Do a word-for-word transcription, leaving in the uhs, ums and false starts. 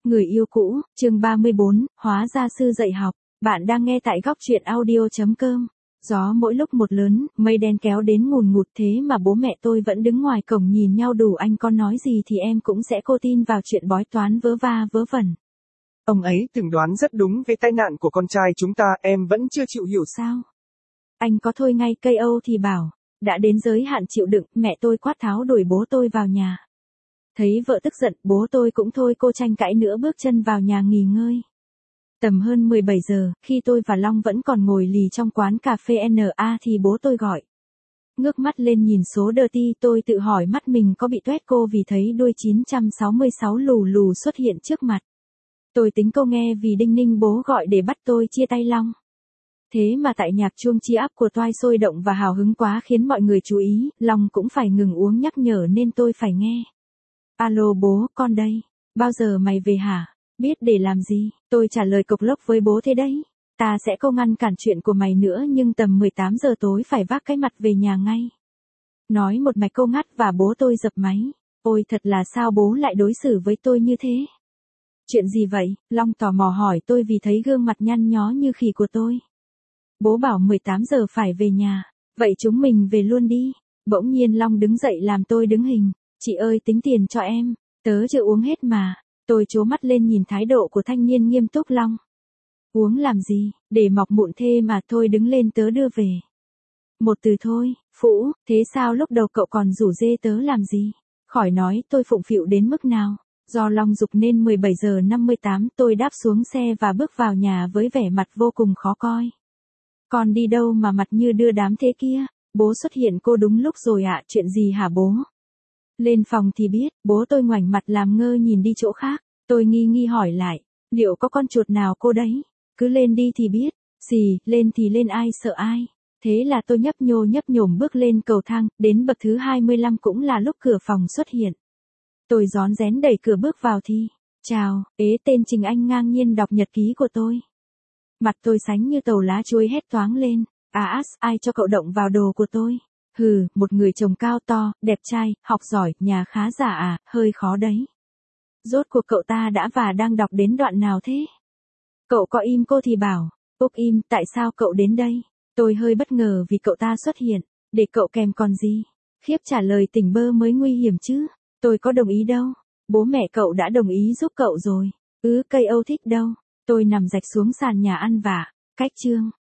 Người yêu cũ, chương ba mươi bốn, hóa gia sư dạy học. Bạn đang nghe tại góc truyện audio chấm com. Gió mỗi lúc một lớn, mây đen kéo đến ngùn ngụt, thế mà bố mẹ tôi vẫn đứng ngoài cổng nhìn nhau đủ anh con nói gì thì em cũng sẽ cô tin vào chuyện bói toán vớ va vớ vẩn. Ông ấy từng đoán rất đúng về tai nạn của con trai chúng ta, em vẫn chưa chịu hiểu. Sao? Anh có thôi ngay cây Âu thì bảo. Đã đến giới hạn chịu đựng, mẹ tôi quát tháo đuổi bố tôi vào nhà. Thấy vợ tức giận, bố tôi cũng thôi cô tranh cãi nữa bước chân vào nhà nghỉ ngơi. Tầm hơn mười bảy giờ, khi tôi và Long vẫn còn ngồi lì trong quán cà phê en a thì bố tôi gọi. Ngước mắt lên nhìn số dirty, tôi tự hỏi mắt mình có bị tuét cô vì thấy đuôi chín trăm sáu mươi sáu lù lù xuất hiện trước mặt. Tôi tính câu nghe vì đinh ninh bố gọi để bắt tôi chia tay Long. Thế mà tại nhạc chuông chia áp của Toai sôi động và hào hứng quá khiến mọi người chú ý, Long cũng phải ngừng uống nhắc nhở nên tôi phải nghe. Alo bố, con đây. Bao giờ mày về hả? Biết để làm gì? Tôi trả lời cộc lốc với bố thế đấy. Ta sẽ không ngăn cản chuyện của mày nữa nhưng tầm mười tám giờ tối phải vác cái mặt về nhà ngay. Nói một mạch câu ngắt và bố tôi dập máy. Ôi thật là sao bố lại đối xử với tôi như thế? Chuyện gì vậy? Long tò mò hỏi tôi vì thấy gương mặt nhăn nhó như khỉ của tôi. Bố bảo mười tám giờ phải về nhà. Vậy chúng mình về luôn đi. Bỗng nhiên Long đứng dậy làm tôi đứng hình. Chị ơi tính tiền cho em, tớ chưa uống hết mà. Tôi trố mắt lên nhìn thái độ của thanh niên nghiêm túc. Long. Uống làm gì, để mọc mụn thê mà, thôi đứng lên tớ đưa về. Một từ thôi, phũ, thế sao lúc đầu cậu còn rủ dê tớ làm gì? Khỏi nói tôi phụng phịu đến mức nào. Do Long giục nên mười bảy giờ năm mươi tám tôi đáp xuống xe và bước vào nhà với vẻ mặt vô cùng khó coi. Còn đi đâu mà mặt như đưa đám thế kia? Bố xuất hiện cô đúng lúc rồi ạ, chuyện gì hả bố? Lên phòng thì biết, bố tôi ngoảnh mặt làm ngơ nhìn đi chỗ khác. Tôi nghi nghi hỏi lại, liệu có con chuột nào cô đấy? Cứ lên đi thì biết. Xì, lên thì lên ai sợ ai. Thế là tôi nhấp nhô nhấp nhổm bước lên cầu thang, đến bậc thứ hai mươi lăm cũng là lúc cửa phòng xuất hiện. Tôi rón rén đẩy cửa bước vào thì, chào, ế tên Trình Anh ngang nhiên đọc nhật ký của tôi. Mặt tôi sánh như tàu lá chuối hét toáng lên, à ás, ai cho cậu động vào đồ của tôi? Hừ, một người chồng cao to, đẹp trai, học giỏi, nhà khá giả à, hơi khó đấy. Rốt cuộc cậu ta đã và đang đọc đến đoạn nào thế? Cậu có im cô thì bảo, Úc im, tại sao cậu đến đây? Tôi hơi bất ngờ vì cậu ta xuất hiện, để cậu kèm còn gì? Khiếp trả lời tỉnh bơ mới nguy hiểm chứ, tôi có đồng ý đâu, bố mẹ cậu đã đồng ý giúp cậu rồi, ứ cây Âu thích đâu, tôi nằm rạch xuống sàn nhà ăn vạ, cách chương.